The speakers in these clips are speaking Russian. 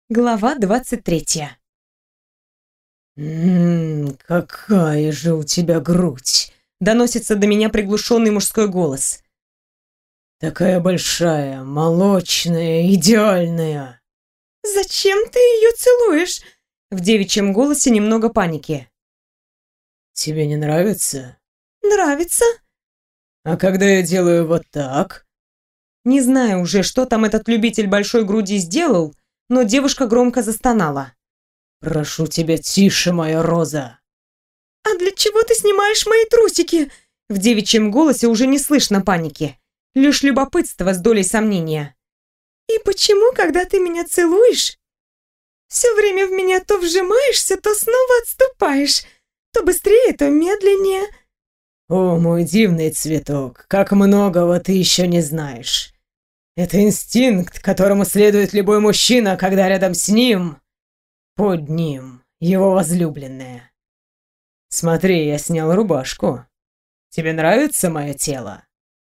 Глава 23. Какая же у тебя грудь!» Доносится до меня приглушенный мужской голос. «Такая большая, молочная, идеальная!» «Зачем ты ее целуешь?» В девичьем голосе немного паники. «Тебе не нравится? «Нравится?» А когда я делаю вот так?» Не знаю уже, что там этот любитель большой груди сделал, но девушка громко застонала. «Прошу тебя, тише, моя роза!» «А для чего ты снимаешь мои трусики?» В девичьем голосе уже не слышно паники, лишь любопытство с долей сомнения. «И почему, когда ты меня целуешь, все время в меня то вжимаешься, то снова отступаешь, то быстрее, то медленнее?» «О, мой дивный цветок, как многого ты еще не знаешь! Это инстинкт, которому следует любой мужчина, когда рядом с ним, под ним, его возлюбленная. Смотри, я снял рубашку. Тебе нравится мое тело?»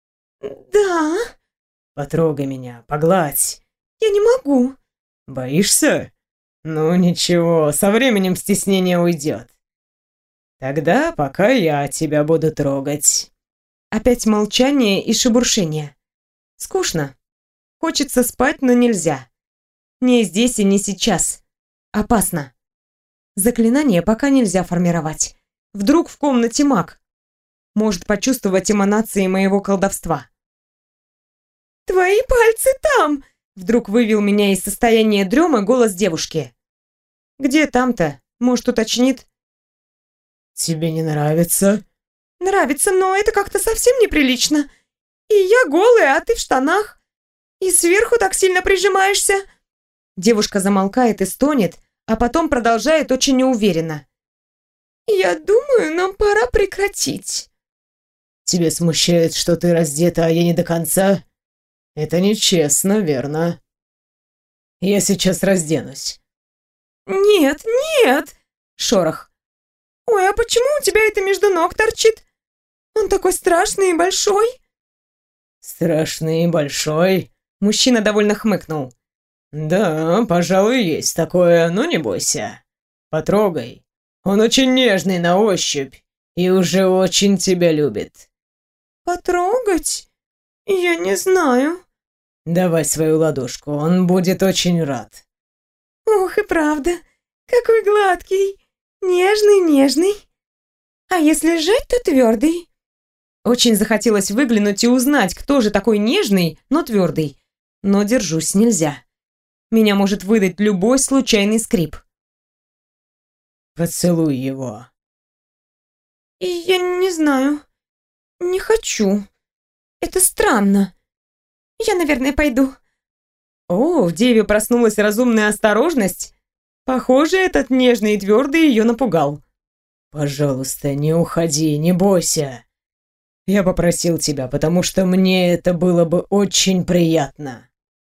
«Да, «Потрогай меня, погладь». я не могу». «Боишься? Ну ничего, со временем стеснение уйдет. Тогда пока я тебя буду трогать». Опять молчание и шебуршение. Скучно. Хочется спать, но нельзя. Не здесь и не сейчас. Опасно. Заклинание пока нельзя формировать. Вдруг в комнате маг. Может почувствовать эманации моего колдовства. «Твои пальцы там!» Вдруг вывел меня из состояния дремы голос девушки. «Где там-то? Может, уточнит?» «Тебе не нравится?» «Нравится, но это как-то совсем неприлично. И я голая, а ты в штанах. И сверху так сильно прижимаешься». Девушка замолкает и стонет, а потом продолжает очень неуверенно. «Я думаю, нам пора прекратить». «Тебе смущает, что ты раздета, а я не до конца? Это нечестно, верно? Я сейчас разденусь». «Нет, нет!» Шорох. «Ой, а почему у тебя это между ног торчит? Он такой страшный и большой». «Страшный и большой?» Мужчина довольно хмыкнул. «Да, пожалуй, есть такое, но не бойся. Потрогай. Он очень нежный на ощупь и уже очень тебя любит». «Потрогать? Я не знаю». «Давай свою ладошку, он будет очень рад». «Ох и правда, какой гладкий, нежный. А если сжать, то твердый». Очень захотелось выглянуть и узнать, кто же такой нежный, но твердый. Но держусь нельзя. Меня может выдать любой случайный скрип. «Поцелуй его». И я не знаю. Не хочу. Это странно. Я, наверное, пойду. О, в деве проснулась разумная осторожность. Похоже, этот нежный и твердый ее напугал. «Пожалуйста, не уходи, не бойся. Я попросил тебя, потому что мне это было бы очень приятно.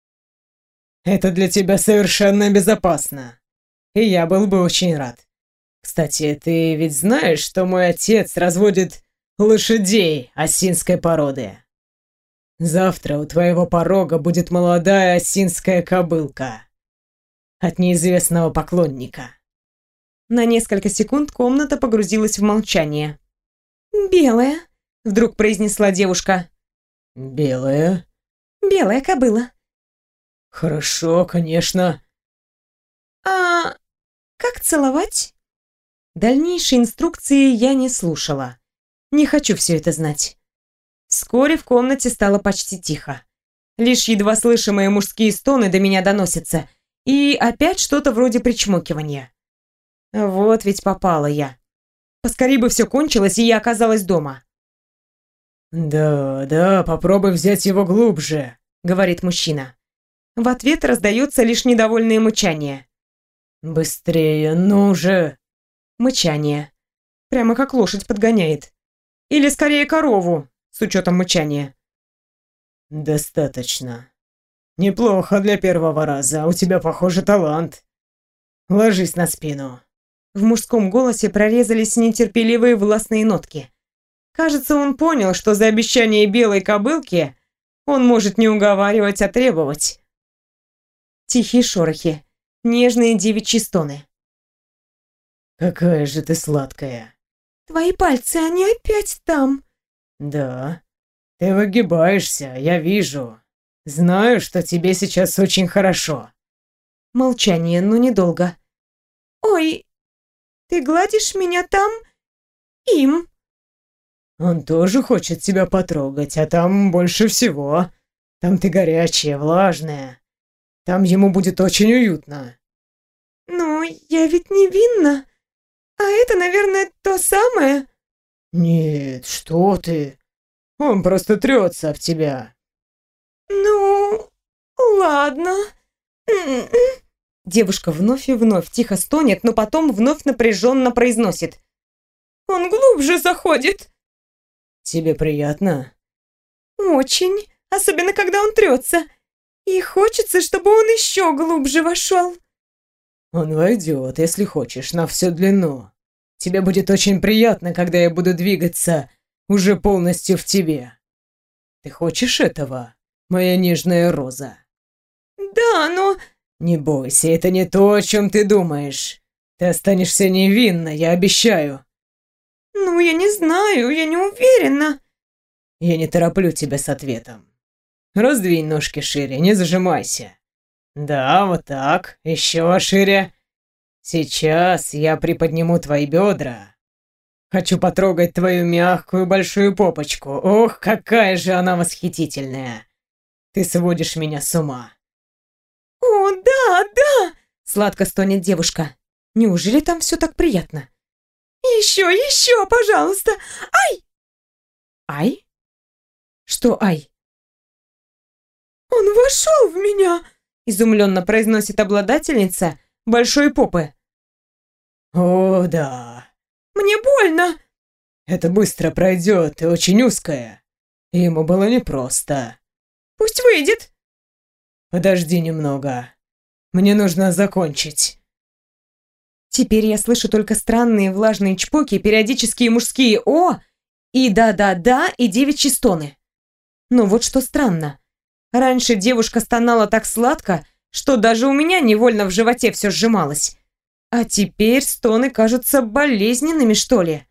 Это для тебя совершенно безопасно. И я был бы очень рад. Кстати, ты ведь знаешь, что мой отец разводит лошадей осинской породы? Завтра у твоего порога будет молодая осинская кобылка от неизвестного поклонника». На несколько секунд комната погрузилась в молчание. «Белая», — вдруг произнесла девушка. «Белая?» «Белая кобыла». «Хорошо, конечно». «А как целовать?» Дальнейшие инструкции я не слушала. Не хочу все это знать. Вскоре в комнате стало почти тихо. Лишь едва слышимые мужские стоны до меня доносятся. И опять что-то вроде причмокивания. Вот ведь попала я. Поскорей бы все кончилось, и я оказалась дома. «Да, попробуй взять его глубже», — говорит мужчина. В ответ раздается лишь недовольное мычание. «Быстрее, ну же!» Мычание. Прямо как лошадь подгоняет. Или скорее корову, с учетом мычания. «Достаточно. Неплохо для первого раза, у тебя, похоже, талант. Ложись на спину». В мужском голосе прорезались нетерпеливые властные нотки. Кажется, он понял, что за обещание белой кобылки он может не уговаривать, а требовать. Тихие шорохи. нежные девичьи стоны. Какая же ты сладкая. Твои пальцы, они опять там. Да, ты выгибаешься, я вижу. Знаю, что тебе сейчас очень хорошо. Молчание, но недолго. Ой, ты гладишь меня там? Им. Он тоже хочет тебя потрогать, а там больше всего. Там ты горячая, влажная. Там ему будет очень уютно. Ну, я ведь невинна. А это, наверное, то самое. Нет, что ты? Он просто трется об тебя. Ну, ладно. М-м. Девушка вновь и вновь тихо стонет, но потом вновь напряженно произносит. Он глубже заходит. Тебе приятно? Очень. Особенно, когда он трется. И хочется, чтобы он еще глубже вошел. Он войдет, если хочешь, на всю длину. Тебе будет очень приятно, когда я буду двигаться уже полностью в тебе. Ты хочешь этого, моя нежная роза? Да, но... Не бойся, это не то, о чем ты думаешь. Ты останешься невинна, я обещаю. Ну, я не знаю, я не уверена. Я не тороплю тебя с ответом. Раздвинь ножки шире, не зажимайся. Да, вот так, еще шире. Сейчас я приподниму твои бедра. Хочу потрогать твою мягкую большую попочку. Ох, какая же она восхитительная. Ты сводишь меня с ума. О, да, да! Сладко стонет девушка. Неужели там все так приятно? Еще, пожалуйста! Ай! Ай? Что ай? Он вошел в меня! Изумленно произносит обладательница большой попы. О, да. Мне больно! Это быстро пройдет, ты очень узкая. Ему было непросто. Пусть выйдет. Подожди немного. Мне нужно закончить. Теперь я слышу только странные влажные чпоки, периодические мужские «о» и «да-да-да» и девичьи стоны. Но вот что странно. Раньше девушка стонала так сладко, что даже у меня невольно в животе все сжималось. А теперь стоны кажутся болезненными, что ли.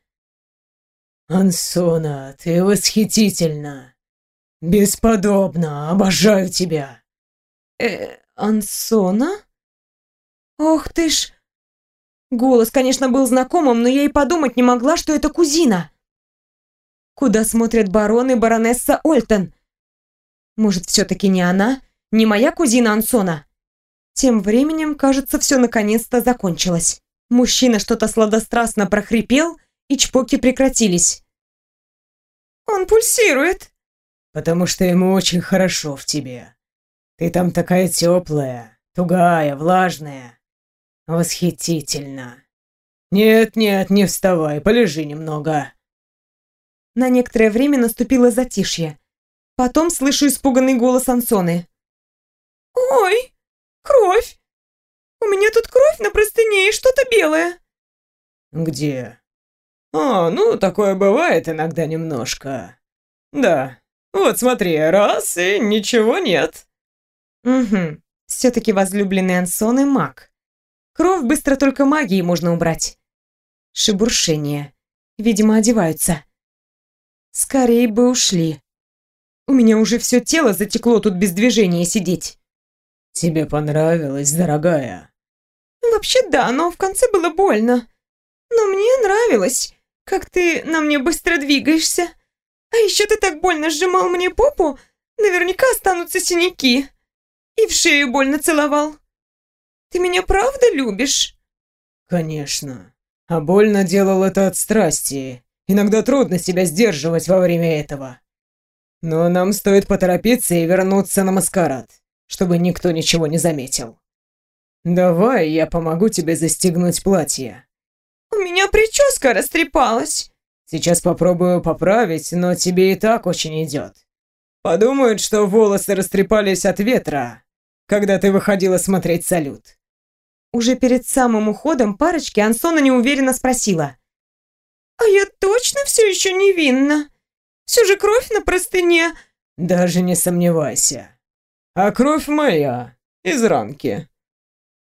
Ансона, ты восхитительна. Бесподобно, обожаю тебя. Ансона? Ох ты ж... Голос, конечно, был знакомым, но я и подумать не могла, что это кузина. Куда смотрят барон и баронесса Ольтон? Может, все-таки не она? Не моя кузина Ансона? Тем временем, кажется, все наконец-то закончилось. Мужчина что-то сладострастно прохрипел, и чпоки прекратились. «Он пульсирует!» Потому что ему очень хорошо в тебе. Ты там такая теплая, тугая, влажная. Восхитительно. Нет, не вставай, полежи немного. На некоторое время наступило затишье. Потом слышу испуганный голос Ансоны. «Ой, кровь! У меня тут кровь на простыне и что-то белое!» Где? Ну, такое бывает иногда немножко. Да, вот смотри, раз, и ничего нет. Угу, все-таки возлюбленный Ансоны маг. Кровь быстро только магией можно убрать. Шебуршение. Видимо, одеваются. Скорей бы ушли. У меня уже все тело затекло тут без движения сидеть. Тебе понравилось, дорогая? Вообще да, но в конце было больно. Но мне нравилось, как ты на мне быстро двигаешься. А еще ты так больно сжимал мне попу, наверняка останутся синяки. И в шею больно целовал. Ты меня правда любишь? Конечно. А больно делал это от страсти. Иногда трудно себя сдерживать во время этого. Но нам стоит поторопиться и вернуться на маскарад, чтобы никто ничего не заметил. Давай, я помогу тебе застегнуть платье. У меня прическа растрепалась. Сейчас попробую поправить, но тебе и так очень идет. Подумают, что волосы растрепались от ветра, когда ты выходила смотреть салют. Уже перед самым уходом парочки Ансона неуверенно спросила. «А я точно все еще невинна? Все же кровь на простыне». Даже не сомневайся. А кровь моя, из ранки.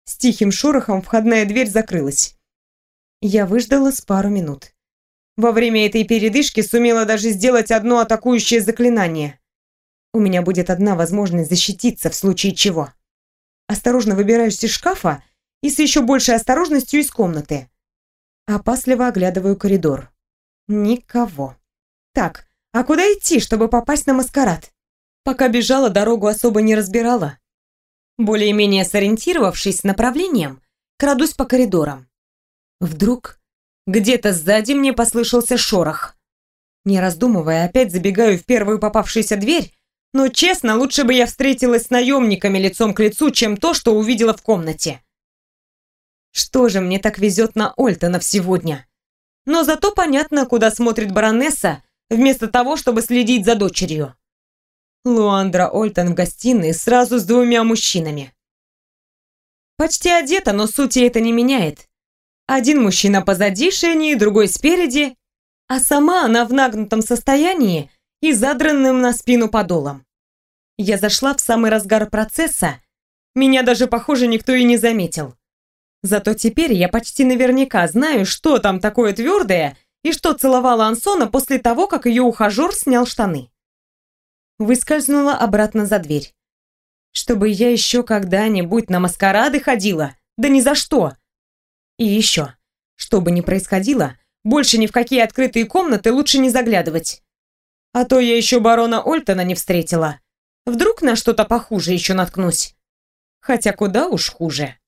С тихим шорохом входная дверь закрылась. Я выждала с пару минут. Во время этой передышки сумела даже сделать одно атакующее заклинание. У меня будет одна возможность защититься в случае чего. Осторожно выбираюсь из шкафа и с еще большей осторожностью из комнаты. Опасливо оглядываю коридор. Никого. Так, а куда идти, чтобы попасть на маскарад? Пока бежала, дорогу особо не разбирала. Более-менее сориентировавшись с направлением, крадусь по коридорам. Вдруг где-то сзади мне послышался шорох. Не раздумывая, опять забегаю в первую попавшуюся дверь, но, честно, лучше бы я встретилась с наемниками лицом к лицу, чем то, что увидела в комнате. Что же мне так везет на Ольтонов сегодня? Но зато понятно, куда смотрит баронесса, вместо того, чтобы следить за дочерью. Луандра Ольтон в гостиной сразу с двумя мужчинами. Почти одета, но сути это не меняет. Один мужчина позади Шени, другой спереди, а сама она в нагнутом состоянии и задранным на спину подолом. Я зашла в самый разгар процесса, меня даже, похоже, никто и не заметил. Зато теперь я почти наверняка знаю, что там такое твердое и что целовала Ансона после того, как ее ухажер снял штаны. Выскользнула обратно за дверь. Чтобы я еще когда-нибудь на маскарады ходила? Да ни за что! И еще, что бы ни происходило, больше ни в какие открытые комнаты лучше не заглядывать. А то я еще барона Ольтона не встретила. Вдруг на что-то похуже еще наткнусь. Хотя куда уж хуже.